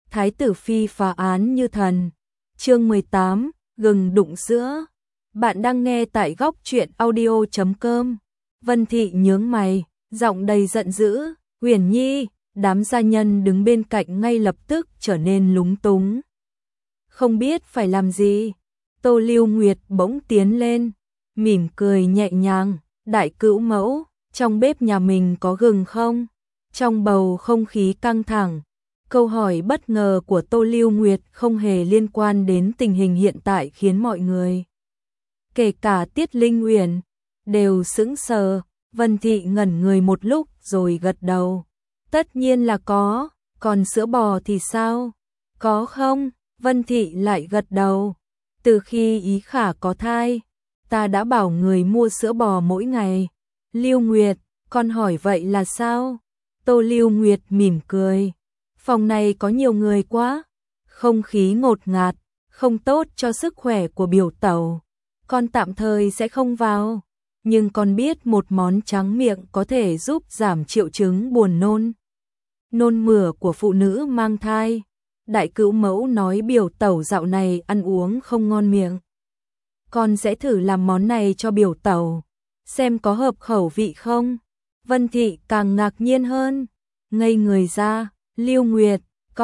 Thái tử phi phá án như thần. Chương 18, gừng đụng sữa. Bạn đang nghe tại góc truyện audio.com. Vân Thị nhướng mày, giọng đầy giận dữ, "Uyển Nhi." Đám gia nhân đứng bên cạnh ngay lập tức trở nên lúng túng. Không biết phải làm gì. Tô Lưu Nguyệt bỗng tiến lên, mỉm cười nhẹ nhàng, "Đại cữu mẫu, trong bếp nhà mình có gừng không?" Trong bầu không khí căng thẳng, câu hỏi bất ngờ của Tô Lưu Nguyệt không hề liên quan đến tình hình hiện tại khiến mọi người, kể cả Tiết Linh Uyển, đều sững sờ. Vân Thị ngẩn người một lúc rồi gật đầu. "Tất nhiên là có, còn sữa bò thì sao? Có không?" Vân Thị lại gật đầu. "Từ khi Ý Khả có thai, ta đã bảo người mua sữa bò mỗi ngày." "Lưu Nguyệt, con hỏi vậy là sao?" Tô Lưu Nguyệt mỉm cười. "Phòng này có nhiều người quá, không khí ngột ngạt, không tốt cho sức khỏe của biểu tẩu. Con tạm thời sẽ không vào, nhưng con biết một món tráng miệng có thể giúp giảm triệu chứng buồn nôn, nôn mửa của phụ nữ mang thai." Đại cữu mẫu nói biểu tẩu dạo này ăn uống không ngon miệng. "Con sẽ thử làm món này cho biểu tẩu, xem có hợp khẩu vị không." Vân Thị càng ngạc nhiên hơn, ngây người ra. "Lưu Nguyệt,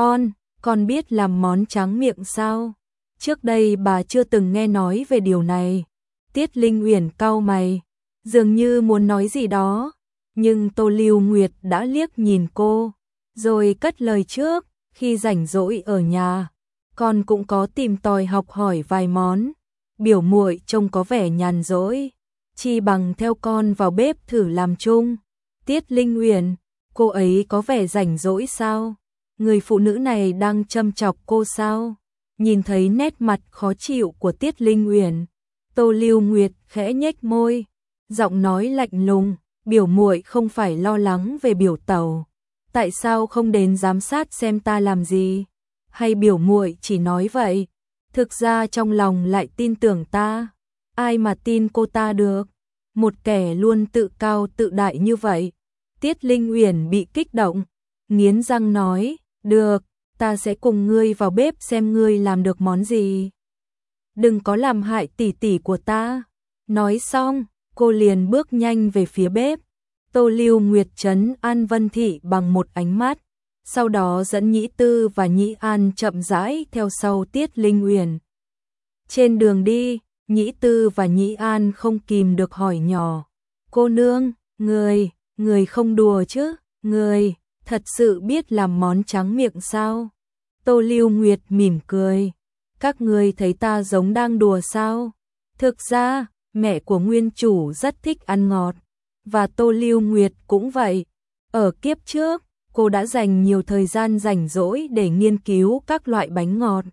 con biết làm món tráng miệng sao? Trước đây bà chưa từng nghe nói về điều này." Tiết Linh Uyển cau mày, dường như muốn nói gì đó, nhưng Tô Lưu Nguyệt đã liếc nhìn cô, rồi cất lời trước, "Khi rảnh rỗi ở nhà, con cũng có tìm tòi học hỏi vài món. Biểu muội trông có vẻ nhàn rỗi, chi bằng theo con vào bếp thử làm chung." Tiết Linh Uyển, cô ấy có vẻ rảnh rỗi sao? Người phụ nữ này đang châm chọc cô sao? Nhìn thấy nét mặt khó chịu của Tiết Linh Uyển, Tô Lưu Nguyệt khẽ nhếch môi, giọng nói lạnh lùng, "Biểu muội không phải lo lắng về biểu tẩu, tại sao không đến giám sát xem ta làm gì? Hay biểu muội chỉ nói vậy, thực ra trong lòng lại tin tưởng ta? Ai mà tin cô ta được, một kẻ luôn tự cao tự đại như vậy." Tiết Linh Uyển bị kích động, nghiến răng nói, "Được, ta sẽ cùng ngươi vào bếp xem ngươi làm được món gì. Đừng có làm hại tỷ tỷ của ta." Nói xong, cô liền bước nhanh về phía bếp. Tô Lưu Nguyệt trấn an Vân Thị bằng một ánh mắt, sau đó dẫn Nhĩ Tư và Nhĩ An chậm rãi theo sau Tiết Linh Uyển. Trên đường đi, Nhĩ Tư và Nhĩ An không kìm được hỏi nhỏ, "Cô nương, người không đùa chứ, người thật sự biết làm món tráng miệng sao?" Tô Lưu Nguyệt mỉm cười, "Các ngươi thấy ta giống đang đùa sao? Thực ra, mẹ của nguyên chủ rất thích ăn ngọt, và Tô Lưu Nguyệt cũng vậy. Ở kiếp trước, cô đã dành nhiều thời gian rảnh rỗi để nghiên cứu các loại bánh ngọt.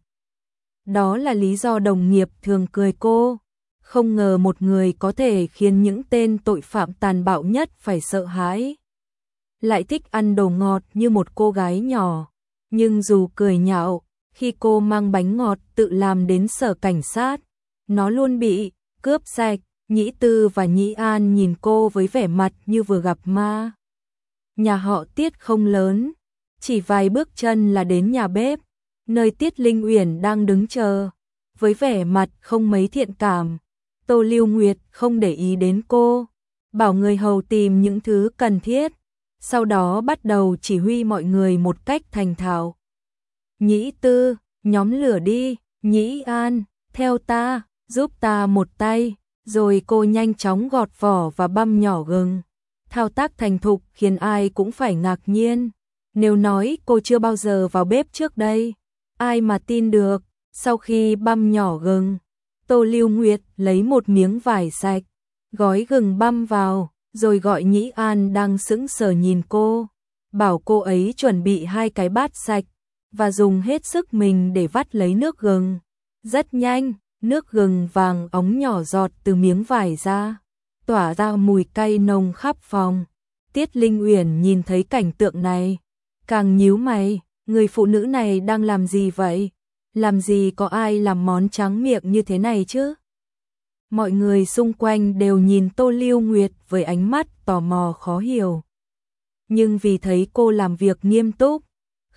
Đó là lý do đồng nghiệp thường cười cô. Không ngờ một người có thể khiến những tên tội phạm tàn bạo nhất phải sợ hãi, lại thích ăn đồ ngọt như một cô gái nhỏ." Nhưng dù cười nhạo, khi cô mang bánh ngọt tự làm đến sở cảnh sát, nó luôn bị cướp sạch. Nhĩ Tư và Nhĩ An nhìn cô với vẻ mặt như vừa gặp ma. Nhà họ Tiết không lớn, chỉ vài bước chân là đến nhà bếp, nơi Tiết Linh Uyển đang đứng chờ, với vẻ mặt không mấy thiện cảm. Tô Lưu Nguyệt không để ý đến cô, bảo người hầu tìm những thứ cần thiết, sau đó bắt đầu chỉ huy mọi người một cách thành thạo. "Nhĩ Tư, nhóm lửa đi, Nhĩ An, theo ta, giúp ta một tay." Rồi cô nhanh chóng gọt vỏ và băm nhỏ gừng. Thao tác thành thục khiến ai cũng phải ngạc nhiên. Nếu nói cô chưa bao giờ vào bếp trước đây, ai mà tin được. Sau khi băm nhỏ gừng, Tô Lưu Nguyệt lấy một miếng vải sạch, gói gừng băm vào, rồi gọi Nhĩ An đang sững sờ nhìn cô, bảo cô ấy chuẩn bị 2 cái bát sạch, và dùng hết sức mình để vắt lấy nước gừng. Rất nhanh, nước gừng vàng óng nhỏ giọt từ miếng vải ra, tỏa ra mùi cay nồng khắp phòng. Tiết Linh Uyển nhìn thấy cảnh tượng này, càng nhíu mày, người phụ nữ này đang làm gì vậy? Làm gì có ai làm món tráng miệng như thế này chứ? Mọi người xung quanh đều nhìn Tô Lưu Nguyệt với ánh mắt tò mò khó hiểu. Nhưng vì thấy cô làm việc nghiêm túc,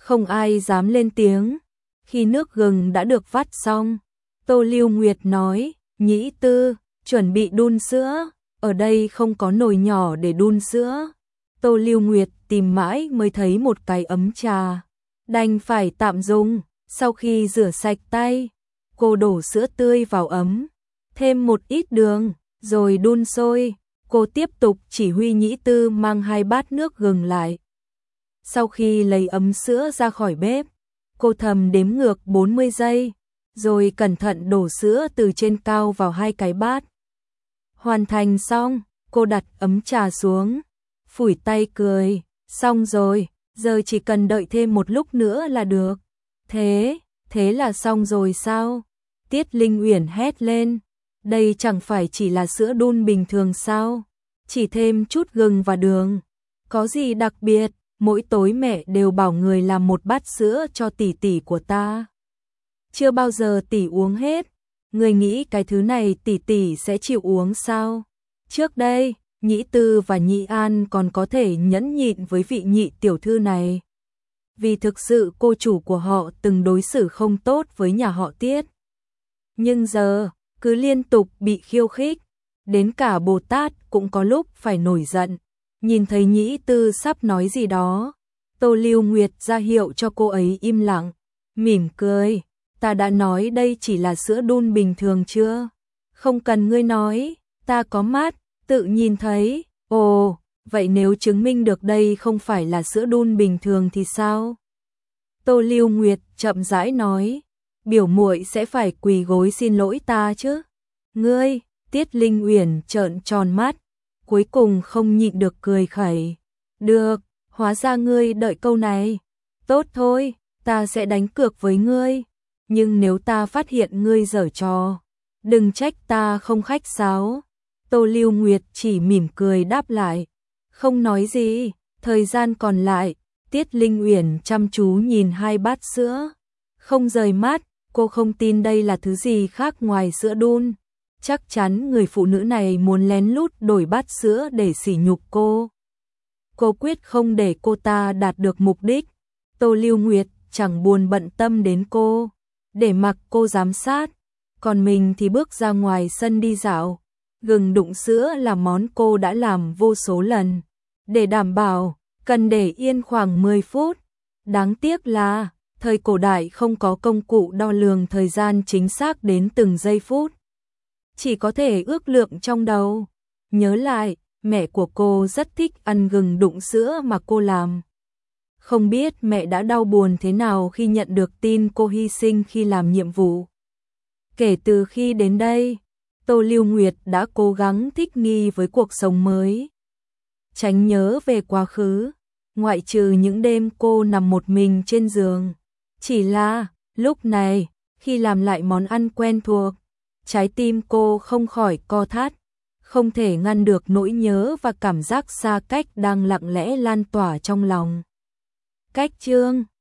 Không ai dám lên tiếng. Khi nước gừng đã được vắt xong, Tô Lưu Nguyệt nói, Nhĩ Tư, chuẩn bị đun sữa, ở đây không có nồi nhỏ để đun sữa. Tô Lưu Nguyệt tìm mãi mới thấy một cái ấm trà, đành phải tạm dùng. Sau khi rửa sạch tay, cô đổ sữa tươi vào ấm, thêm một ít đường, rồi đun sôi. Cô tiếp tục chỉ huy Nhĩ Tư mang 2 bát nước gừng lại. Sau khi lấy ấm sữa ra khỏi bếp, cô thầm đếm ngược 40 giây, rồi cẩn thận đổ sữa từ trên cao vào 2 cái bát. Hoàn thành xong, cô đặt ấm trà xuống, phủi tay cười, xong rồi, giờ chỉ cần đợi thêm một lúc nữa là được. Thế là xong rồi sao? Tiết Linh Uyển hét lên, đây chẳng phải chỉ là sữa đun bình thường sao? Chỉ thêm chút gừng và đường, có gì đặc biệt? Mỗi tối mẹ đều bảo người làm một bát sữa cho tỷ tỷ của ta. Chưa bao giờ tỷ uống hết, người nghĩ cái thứ này tỷ tỷ sẽ chịu uống sao? Trước đây, Nhĩ Tư và Nhĩ An còn có thể nhẫn nhịn với vị nhị tiểu thư này, vì thực sự cô chủ của họ từng đối xử không tốt với nhà họ Tiết. Nhưng giờ, cứ liên tục bị khiêu khích, đến cả Bồ Tát cũng có lúc phải nổi giận. Nhìn thấy Nhĩ Tư sắp nói gì đó, Tô Lưu Nguyệt ra hiệu cho cô ấy im lặng, mỉm cười, ta đã nói đây chỉ là sữa đun bình thường chưa? Không cần ngươi nói, ta có mắt, tự nhìn thấy. Ồ, vậy nếu chứng minh được đây không phải là sữa đun bình thường thì sao? Tô Lưu Nguyệt chậm rãi nói, biểu muội sẽ phải quỳ gối xin lỗi ta chứ. Ngươi, Tiết Linh Uyển trợn tròn mắt, cuối cùng không nhịn được cười khẩy. Được, hóa ra ngươi đợi câu này. Tốt thôi, ta sẽ đánh cược với ngươi. Nhưng nếu ta phát hiện ngươi giở trò, đừng trách ta không khách sáo. Tô Lưu Nguyệt chỉ mỉm cười đáp lại, không nói gì. Thời gian còn lại, Tiết Linh Uyển chăm chú nhìn 2 bát sữa, không rời mắt. Cô không tin đây là thứ gì khác ngoài sữa đun. Chắc chắn người phụ nữ này muốn lén lút đổi bát sữa để sỉ nhục cô. Cô quyết không để cô ta đạt được mục đích. Tô Lưu Nguyệt chẳng buồn bận tâm đến cô, để mặc cô giám sát. Còn mình thì bước ra ngoài sân đi dạo. Gừng đụng sữa là món cô đã làm vô số lần. Để đảm bảo, cần để yên khoảng 10 phút. Đáng tiếc là, thời cổ đại không có công cụ đo lường thời gian chính xác đến từng giây phút. Chỉ có thể ước lượng trong đầu. Nhớ lại, mẹ của cô rất thích ăn gừng đụng sữa mà cô làm. Không biết mẹ đã đau buồn thế nào khi nhận được tin cô hy sinh khi làm nhiệm vụ. Kể từ khi đến đây, Tô Lưu Nguyệt đã cố gắng thích nghi với cuộc sống mới, tránh nhớ về quá khứ, ngoại trừ những đêm cô nằm một mình trên giường. Chỉ là, lúc này, khi làm lại món ăn quen thuộc, trái tim cô không khỏi co thắt, không thể ngăn được nỗi nhớ và cảm giác xa cách đang lặng lẽ lan tỏa trong lòng. Cách chương